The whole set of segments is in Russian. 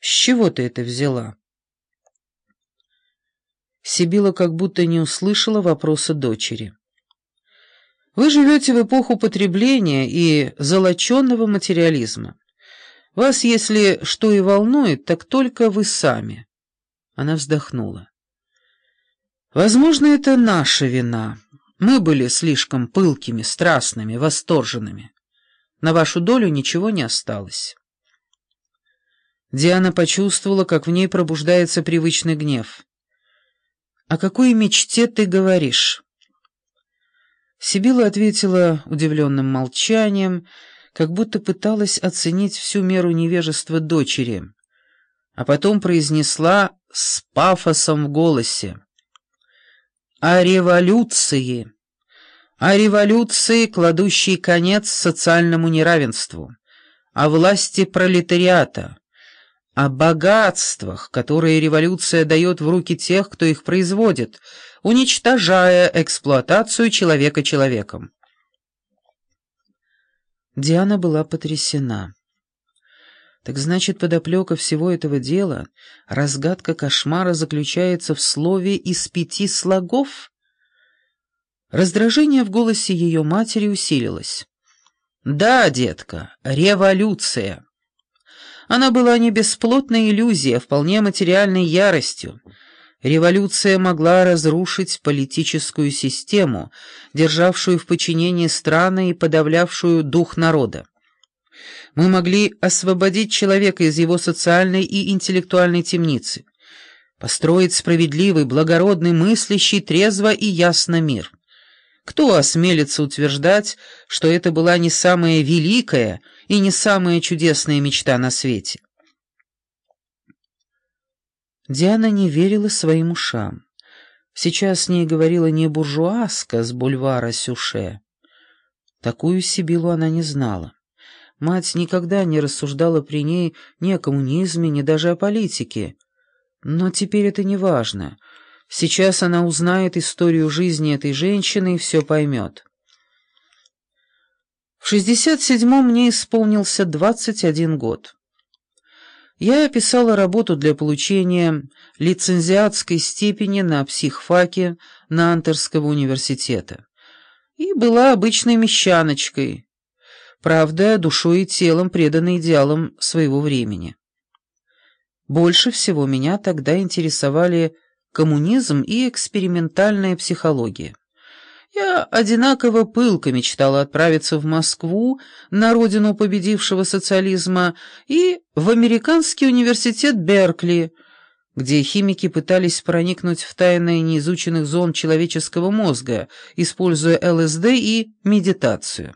чего ты это взяла?» Сибила как будто не услышала вопроса дочери. «Вы живете в эпоху потребления и золоченного материализма. Вас, если что и волнует, так только вы сами». Она вздохнула. «Возможно, это наша вина. Мы были слишком пылкими, страстными, восторженными. На вашу долю ничего не осталось». Диана почувствовала, как в ней пробуждается привычный гнев. «О какой мечте ты говоришь?» Сибила ответила удивленным молчанием, как будто пыталась оценить всю меру невежества дочери, а потом произнесла с пафосом в голосе: «О революции! О революции, кладущей конец социальному неравенству, о власти пролетариата, о богатствах, которые революция дает в руки тех, кто их производит, уничтожая эксплуатацию человека человеком». Диана была потрясена. Так значит, подоплека всего этого дела, разгадка кошмара заключается в слове из 5 слогов? Раздражение в голосе ее матери усилилось. «Да, детка, революция». Она была не бесплотной иллюзией, а вполне материальной яростью. Революция могла разрушить политическую систему, державшую в подчинении страны и подавлявшую дух народа. Мы могли освободить человека из его социальной и интеллектуальной темницы, построить справедливый, благородный, мыслящий, трезво и ясно мир. Кто осмелится утверждать, что это была не самая великая и не самая чудесная мечта на свете? Диана не верила своим ушам. Сейчас с ней говорила не буржуазка с бульвара Сюше. Такую Сибилу она не знала. Мать никогда не рассуждала при ней ни о коммунизме, ни даже о политике. Но теперь это не важно. Сейчас она узнает историю жизни этой женщины и все поймет. В 67-м мне исполнился 21 год. Я писала работу для получения лицензиатской степени на психфаке Нантерского университета и была обычной мещаночкой, правда, душой и телом преданной идеалам своего времени. Больше всего меня тогда интересовали коммунизм и экспериментальная психология. Я одинаково пылко мечтала отправиться в Москву, на родину победившего социализма, и в американский университет Беркли, где химики пытались проникнуть в тайны неизученных зон человеческого мозга, используя ЛСД и медитацию.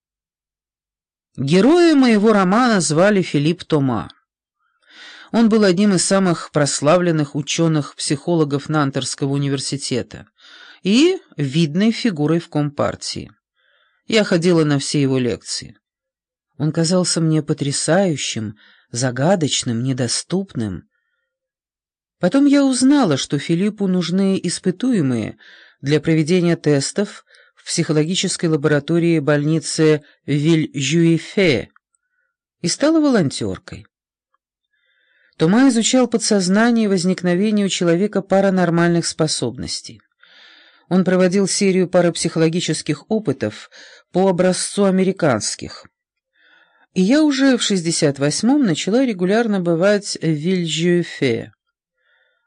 Героя моего романа звали Филипп Тома. Он был одним из самых прославленных ученых-психологов Нантерского университета и видной фигурой в Компартии. Я ходила на все его лекции. Он казался мне потрясающим, загадочным, недоступным. Потом я узнала, что Филиппу нужны испытуемые для проведения тестов в психологической лаборатории больницы Вильжюэфе, и стала волонтеркой. Тома изучал подсознание и возникновение у человека паранормальных способностей. Он проводил серию парапсихологических опытов по образцу американских. И я уже в 68-м начала регулярно бывать в Вильжюэфе.